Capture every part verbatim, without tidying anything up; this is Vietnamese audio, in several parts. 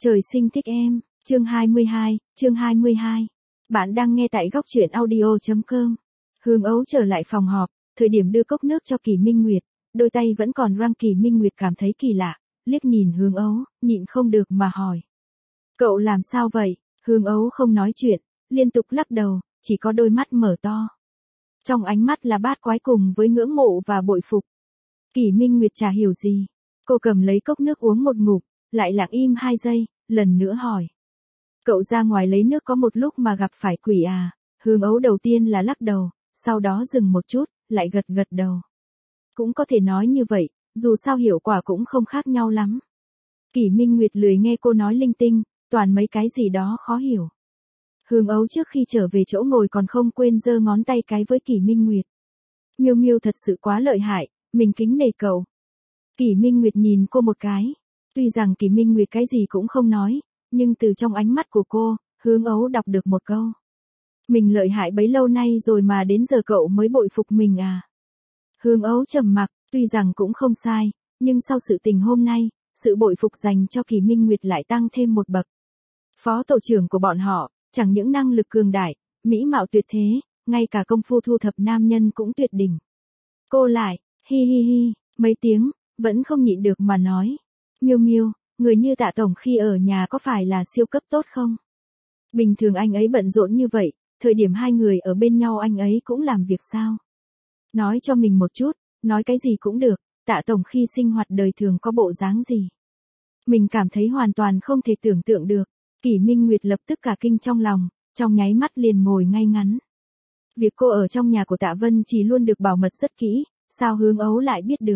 Trời sinh thích em, chương hai mươi hai, chương hai mươi hai. Bạn đang nghe tại góc truyện audio chấm com. Hương Ấu trở lại phòng họp, thời điểm đưa cốc nước cho Kỳ Minh Nguyệt, đôi tay vẫn còn răng. Kỳ Minh Nguyệt cảm thấy kỳ lạ, liếc nhìn Hương Ấu, nhịn không được mà hỏi. Cậu làm sao vậy? Hương Ấu không nói chuyện, liên tục lắc đầu, chỉ có đôi mắt mở to. Trong ánh mắt là bát quái cùng với ngưỡng mộ và bội phục. Kỳ Minh Nguyệt chả hiểu gì. Cô cầm lấy cốc nước uống một ngụm, lại lặng im hai giây, lần nữa hỏi. Cậu ra ngoài lấy nước có một lúc mà gặp phải quỷ à? Hương Ấu đầu tiên là lắc đầu, sau đó dừng một chút, lại gật gật đầu. Cũng có thể nói như vậy, dù sao hiệu quả cũng không khác nhau lắm. Kỳ Minh Nguyệt lười nghe cô nói linh tinh, toàn mấy cái gì đó khó hiểu. Hương Ấu trước khi trở về chỗ ngồi còn không quên giơ ngón tay cái với Kỳ Minh Nguyệt. Miêu Miêu thật sự quá lợi hại, mình kính nể cậu. Kỳ Minh Nguyệt nhìn cô một cái. Tuy rằng Kỳ Minh Nguyệt cái gì cũng không nói, nhưng từ trong ánh mắt của cô, Hương Ấu đọc được một câu. Mình lợi hại bấy lâu nay rồi mà đến giờ cậu mới bội phục mình à? Hương Ấu trầm mặc, tuy rằng cũng không sai, nhưng sau sự tình hôm nay, sự bội phục dành cho Kỳ Minh Nguyệt lại tăng thêm một bậc. Phó tổ trưởng của bọn họ, chẳng những năng lực cường đại, mỹ mạo tuyệt thế, ngay cả công phu thu thập nam nhân cũng tuyệt đỉnh. Cô lại, hi hi hi, mấy tiếng, vẫn không nhịn được mà nói. Miêu Miêu, người như Tạ tổng khi ở nhà có phải là siêu cấp tốt không? Bình thường anh ấy bận rộn như vậy, thời điểm hai người ở bên nhau anh ấy cũng làm việc sao? Nói cho mình một chút, nói cái gì cũng được, Tạ tổng khi sinh hoạt đời thường có bộ dáng gì? Mình cảm thấy hoàn toàn không thể tưởng tượng được. Kỳ Minh Nguyệt lập tức cả kinh trong lòng, trong nháy mắt liền ngồi ngay ngắn. Việc cô ở trong nhà của Tạ Vân Trì luôn được bảo mật rất kỹ, sao Hương Ấu lại biết được?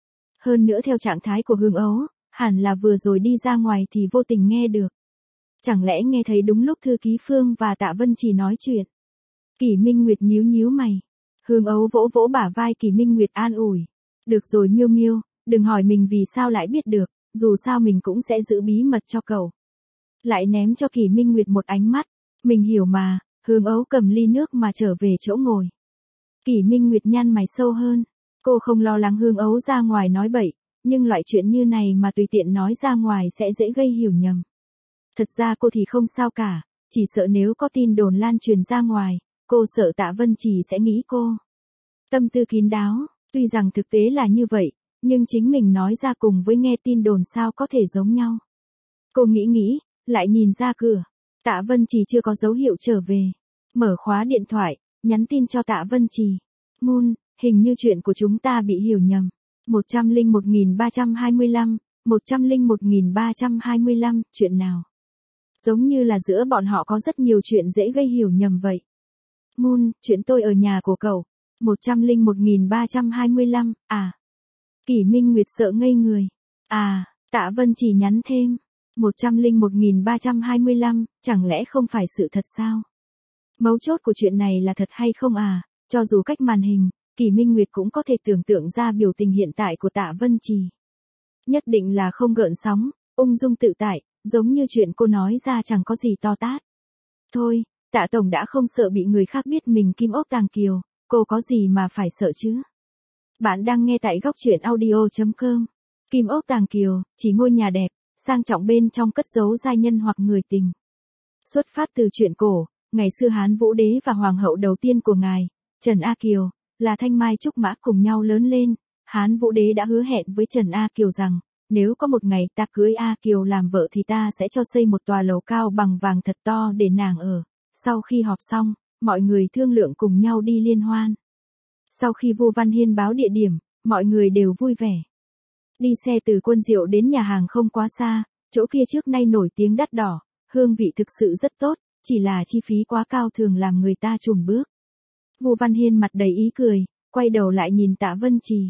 Hơn nữa theo trạng thái của Hương Ấu, hẳn là vừa rồi đi ra ngoài thì vô tình nghe được. Chẳng lẽ nghe thấy đúng lúc thư ký Phương và Tạ Vân Trì nói chuyện? Kỳ Minh Nguyệt nhíu nhíu mày. Hương Ấu vỗ vỗ bả vai Kỳ Minh Nguyệt an ủi. Được rồi Miêu Miêu, đừng hỏi mình vì sao lại biết được, dù sao mình cũng sẽ giữ bí mật cho cậu. Lại ném cho Kỳ Minh Nguyệt một ánh mắt. Mình hiểu mà. Hương Ấu cầm ly nước mà trở về chỗ ngồi. Kỳ Minh Nguyệt nhăn mày sâu hơn. Cô không lo lắng Hương Ấu ra ngoài nói bậy, nhưng loại chuyện như này mà tùy tiện nói ra ngoài sẽ dễ gây hiểu nhầm. Thật ra cô thì không sao cả, chỉ sợ nếu có tin đồn lan truyền ra ngoài, cô sợ Tạ Vân Trì sẽ nghĩ cô tâm tư kín đáo, tuy rằng thực tế là như vậy, nhưng chính mình nói ra cùng với nghe tin đồn sao có thể giống nhau. Cô nghĩ nghĩ, lại nhìn ra cửa. Tạ Vân Trì chưa có dấu hiệu trở về. Mở khóa điện thoại, nhắn tin cho Tạ Vân Trì. Moon, hình như chuyện của chúng ta bị hiểu nhầm. một trăm lẻ một nghìn ba trăm hai mươi lăm, một trăm lẻ một nghìn ba trăm hai mươi lăm, chuyện nào? Giống như là giữa bọn họ có rất nhiều chuyện dễ gây hiểu nhầm vậy. Moon, chuyện tôi ở nhà của cậu. một trăm lẻ một nghìn ba trăm hai mươi lăm, à. Kỳ Minh Nguyệt sợ ngây người. À, Tạ Vân Trì nhắn thêm. một trăm lẻ một nghìn ba trăm hai mươi lăm, chẳng lẽ không phải sự thật sao? Mấu chốt của chuyện này là thật hay không à? Cho dù cách màn hình, Kỳ Minh Nguyệt cũng có thể tưởng tượng ra biểu tình hiện tại của Tạ Vân Trì. Nhất định là không gợn sóng, ung dung tự tại, giống như chuyện cô nói ra chẳng có gì to tát. Thôi, Tạ tổng đã không sợ bị người khác biết mình kim ốc tàng kiều, cô có gì mà phải sợ chứ? Bạn đang nghe tại góc truyện audio chấm com. Kim ốc tàng kiều, chỉ ngôi nhà đẹp, sang trọng bên trong cất giấu giai nhân hoặc người tình. Xuất phát từ chuyện cổ, ngày xưa Hán Vũ Đế và hoàng hậu đầu tiên của ngài, Trần A Kiều, là Thanh Mai Trúc Mã cùng nhau lớn lên. Hán Vũ Đế đã hứa hẹn với Trần A Kiều rằng, nếu có một ngày ta cưới A Kiều làm vợ thì ta sẽ cho xây một tòa lầu cao bằng vàng thật to để nàng ở. Sau khi họp xong, mọi người thương lượng cùng nhau đi liên hoan. Sau khi Vu Văn Hiên báo địa điểm, mọi người đều vui vẻ. Đi xe từ Quân Diệu đến nhà hàng không quá xa, chỗ kia trước nay nổi tiếng đắt đỏ, hương vị thực sự rất tốt, chỉ là chi phí quá cao thường làm người ta chùn bước. Vu Văn Hiên mặt đầy ý cười, quay đầu lại nhìn Tạ Vân Trì.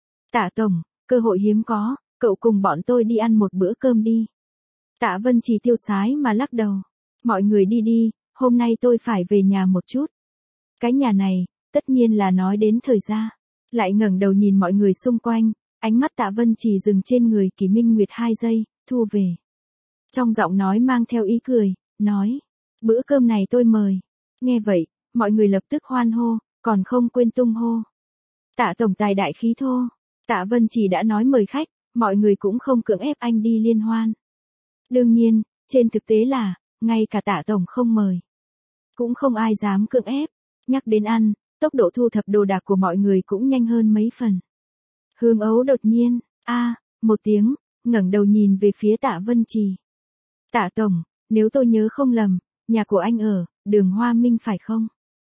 Tạ tổng, cơ hội hiếm có, cậu cùng bọn tôi đi ăn một bữa cơm đi. Tạ Vân Trì tiêu sái mà lắc đầu. Mọi người đi đi, hôm nay tôi phải về nhà một chút. Cái nhà này, tất nhiên là nói đến thời gia. Lại ngẩng đầu nhìn mọi người xung quanh, ánh mắt Tạ Vân Trì dừng trên người Kỳ Minh Nguyệt hai giây, thu về. Trong giọng nói mang theo ý cười, nói, bữa cơm này tôi mời. Nghe vậy, mọi người lập tức hoan hô, còn không quên tung hô. Tạ tổng tài đại khí thô. Tạ Vân Trì đã nói mời khách, mọi người cũng không cưỡng ép anh đi liên hoan. Đương nhiên, trên thực tế là, ngay cả Tạ tổng không mời, cũng không ai dám cưỡng ép. Nhắc đến ăn, tốc độ thu thập đồ đạc của mọi người cũng nhanh hơn mấy phần. Hương Ấu đột nhiên, a, một tiếng, ngẩng đầu nhìn về phía Tạ Vân Trì. Tạ tổng, nếu tôi nhớ không lầm, nhà của anh ở đường Hoa Minh phải không?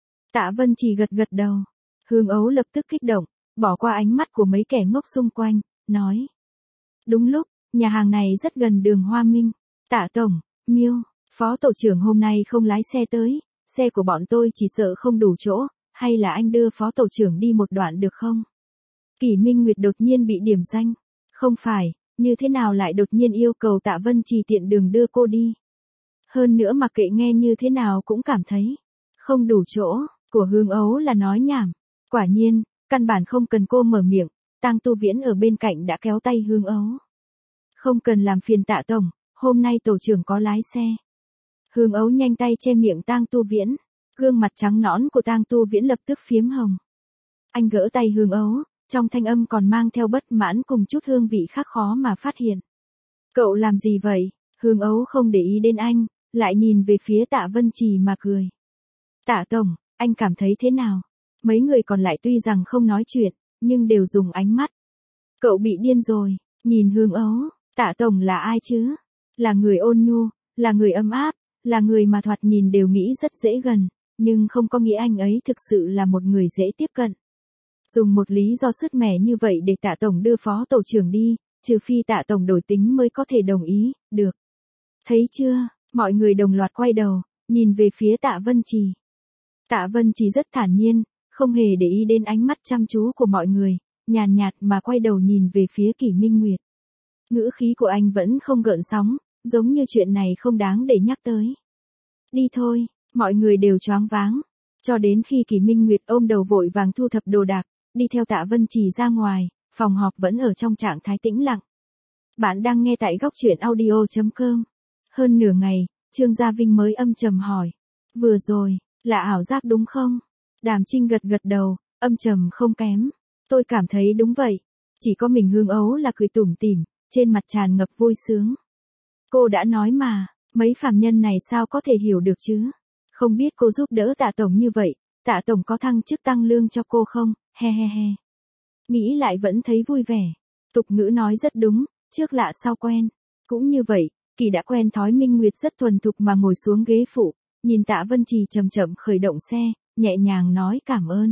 Tạ Vân Trì gật gật đầu. Hương Ấu lập tức kích động, bỏ qua ánh mắt của mấy kẻ ngốc xung quanh, nói. Đúng lúc, nhà hàng này rất gần đường Hoa Minh. Tạ tổng, Miêu, phó tổ trưởng hôm nay không lái xe tới, xe của bọn tôi chỉ sợ không đủ chỗ, hay là anh đưa phó tổ trưởng đi một đoạn được không? Kỷ Minh Nguyệt đột nhiên bị điểm danh. Không phải, như thế nào lại đột nhiên yêu cầu Tạ Vân Trì tiện đường đưa cô đi? Hơn nữa mà kệ nghe như thế nào cũng cảm thấy không đủ chỗ, của Hương Ấu là nói nhảm. Quả nhiên, căn bản không cần cô mở miệng, Tang Tu Viễn ở bên cạnh đã kéo tay Hương Ấu. Không cần làm phiền Tạ tổng, hôm nay tổ trưởng có lái xe. Hương Ấu nhanh tay che miệng Tang Tu Viễn, gương mặt trắng nõn của Tang Tu Viễn lập tức phiếm hồng. Anh gỡ tay Hương Ấu, trong thanh âm còn mang theo bất mãn cùng chút hương vị khác khó mà phát hiện. Cậu làm gì vậy? Hương Ấu không để ý đến anh, lại nhìn về phía Tạ Vân Trì mà cười. Tạ tổng, anh cảm thấy thế nào? Mấy người còn lại tuy rằng không nói chuyện, nhưng đều dùng ánh mắt. Cậu bị điên rồi, nhìn Hương Ấu, Tạ tổng là ai chứ? Là người ôn nhu, là người ấm áp, là người mà thoạt nhìn đều nghĩ rất dễ gần, nhưng không có nghĩa anh ấy thực sự là một người dễ tiếp cận. Dùng một lý do sứt mẻ như vậy để Tạ tổng đưa phó tổ trưởng đi, trừ phi Tạ tổng đổi tính mới có thể đồng ý, được. Thấy chưa, mọi người đồng loạt quay đầu, nhìn về phía Tạ Vân Trì. Tạ Vân Trì rất thản nhiên, không hề để ý đến ánh mắt chăm chú của mọi người, nhàn nhạt mà quay đầu nhìn về phía Kỷ Minh Nguyệt. Ngữ khí của anh vẫn không gợn sóng, giống như chuyện này không đáng để nhắc tới. Đi thôi, mọi người đều choáng váng, cho đến khi Kỷ Minh Nguyệt ôm đầu vội vàng thu thập đồ đạc, đi theo Tạ Vân Trì ra ngoài, phòng họp vẫn ở trong trạng thái tĩnh lặng. Bạn đang nghe tại góc truyện audio chấm com. Hơn nửa ngày, Trương Gia Vinh mới âm trầm hỏi. Vừa rồi, là ảo giác đúng không? Đàm Trinh gật gật đầu, âm trầm không kém. Tôi cảm thấy đúng vậy. Chỉ có mình Hương Ấu là cười tủm tỉm, trên mặt tràn ngập vui sướng. Cô đã nói mà, mấy phàm nhân này sao có thể hiểu được chứ? Không biết cô giúp đỡ Tạ tổng như vậy, Tạ tổng có thăng chức tăng lương cho cô không? He he he. Nghĩ lại vẫn thấy vui vẻ. Tục ngữ nói rất đúng, trước lạ sau quen. Cũng như vậy, Kỳ đã quen thói Minh Nguyệt rất thuần thục mà ngồi xuống ghế phụ, nhìn Tạ Vân Trì chậm chậm khởi động xe, nhẹ nhàng nói cảm ơn.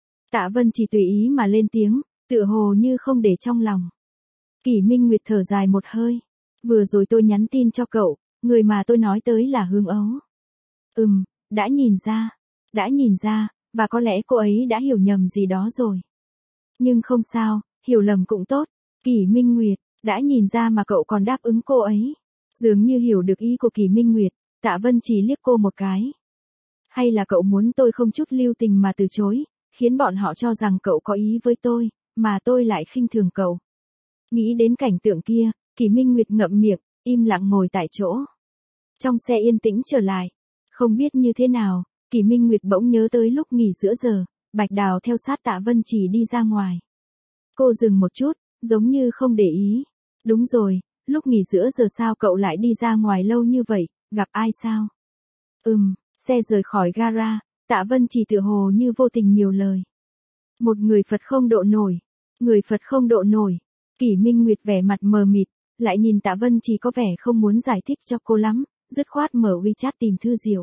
Tạ Vân Trì tùy ý mà lên tiếng, tựa hồ như không để trong lòng. Kỷ Minh Nguyệt thở dài một hơi. Vừa rồi tôi nhắn tin cho cậu, người mà tôi nói tới là Hương Ấu. Ừm, đã nhìn ra, đã nhìn ra, và có lẽ cô ấy đã hiểu nhầm gì đó rồi. Nhưng không sao, hiểu lầm cũng tốt. Kỷ Minh Nguyệt, đã nhìn ra mà cậu còn đáp ứng cô ấy. Dường như hiểu được ý của Kỷ Minh Nguyệt, Tạ Vân Trì liếc cô một cái. Hay là cậu muốn tôi không chút lưu tình mà từ chối, khiến bọn họ cho rằng cậu có ý với tôi, mà tôi lại khinh thường cậu. Nghĩ đến cảnh tượng kia, Kỷ Minh Nguyệt ngậm miệng, im lặng ngồi tại chỗ. Trong xe yên tĩnh trở lại. Không biết như thế nào, Kỷ Minh Nguyệt bỗng nhớ tới lúc nghỉ giữa giờ, Bạch Đào theo sát Tạ Vân Trì đi ra ngoài. Cô dừng một chút, giống như không để ý. Đúng rồi, lúc nghỉ giữa giờ sao cậu lại đi ra ngoài lâu như vậy, gặp ai sao? Ừm, xe rời khỏi gara, Tạ Vân Trì tựa hồ như vô tình nhiều lời. Một người Phật không độ nổi, người Phật không độ nổi. Kỷ Minh Nguyệt vẻ mặt mờ mịt, lại nhìn Tạ Vân Trì có vẻ không muốn giải thích cho cô lắm, dứt khoát mở WeChat tìm Thư Diệu.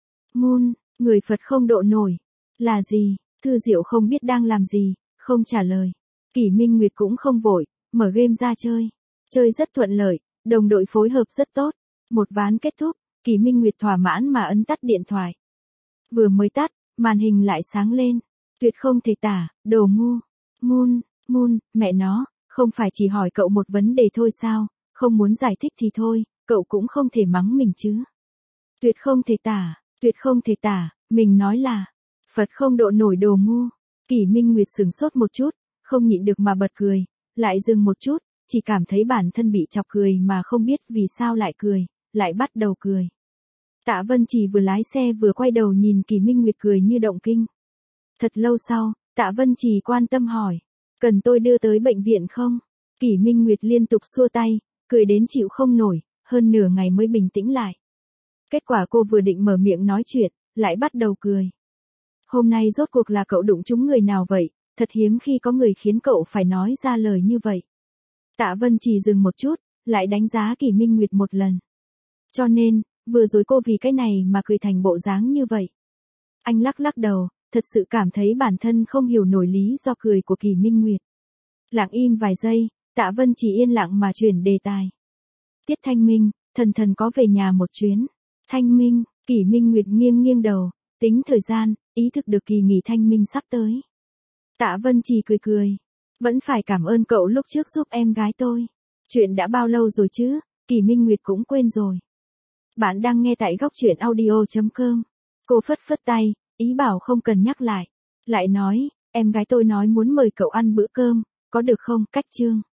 Moon, người Phật không độ nổi. Là gì? Thư Diệu không biết đang làm gì, không trả lời. Kỷ Minh Nguyệt cũng không vội, mở game ra chơi. Chơi rất thuận lợi, đồng đội phối hợp rất tốt. Một ván kết thúc, Kỷ Minh Nguyệt thỏa mãn mà ấn tắt điện thoại. Vừa mới tắt, màn hình lại sáng lên. Tuyệt không thể tả, đồ ngu. Moon, Moon, mẹ nó, không phải chỉ hỏi cậu một vấn đề thôi sao, không muốn giải thích thì thôi, cậu cũng không thể mắng mình chứ. Tuyệt không thể tả, tuyệt không thể tả, mình nói là, Phật không độ nổi đồ ngu. Kỷ Minh Nguyệt sửng sốt một chút, không nhịn được mà bật cười, lại dừng một chút, chỉ cảm thấy bản thân bị chọc cười mà không biết vì sao lại cười, lại bắt đầu cười. Tạ Vân Trì vừa lái xe vừa quay đầu nhìn Kỷ Minh Nguyệt cười như động kinh. Thật lâu sau, Tạ Vân Trì quan tâm hỏi, cần tôi đưa tới bệnh viện không? Kỷ Minh Nguyệt liên tục xua tay, cười đến chịu không nổi, hơn nửa ngày mới bình tĩnh lại. Kết quả cô vừa định mở miệng nói chuyện, lại bắt đầu cười. Hôm nay rốt cuộc là cậu đụng trúng người nào vậy, thật hiếm khi có người khiến cậu phải nói ra lời như vậy. Tạ Vân Trì dừng một chút, lại đánh giá Kỷ Minh Nguyệt một lần. Cho nên, vừa rồi cô vì cái này mà cười thành bộ dáng như vậy. Anh lắc lắc đầu, thật sự cảm thấy bản thân không hiểu nổi lý do cười của Kỷ Minh Nguyệt. Lặng im vài giây, Tạ Vân Trì yên lặng mà chuyển đề tài. Tiết Thanh Minh, thần thần có về nhà một chuyến. Thanh Minh, Kỷ Minh Nguyệt nghiêng nghiêng đầu, tính thời gian, ý thức được kỳ nghỉ Thanh Minh sắp tới. Tạ Vân Trì cười cười. Vẫn phải cảm ơn cậu lúc trước giúp em gái tôi. Chuyện đã bao lâu rồi chứ, Kỷ Minh Nguyệt cũng quên rồi. Bạn đang nghe tại góc truyện audio chấm com. Cô phất phất tay, ý bảo không cần nhắc lại. Lại nói, em gái tôi nói muốn mời cậu ăn bữa cơm, có được không? Cách chương.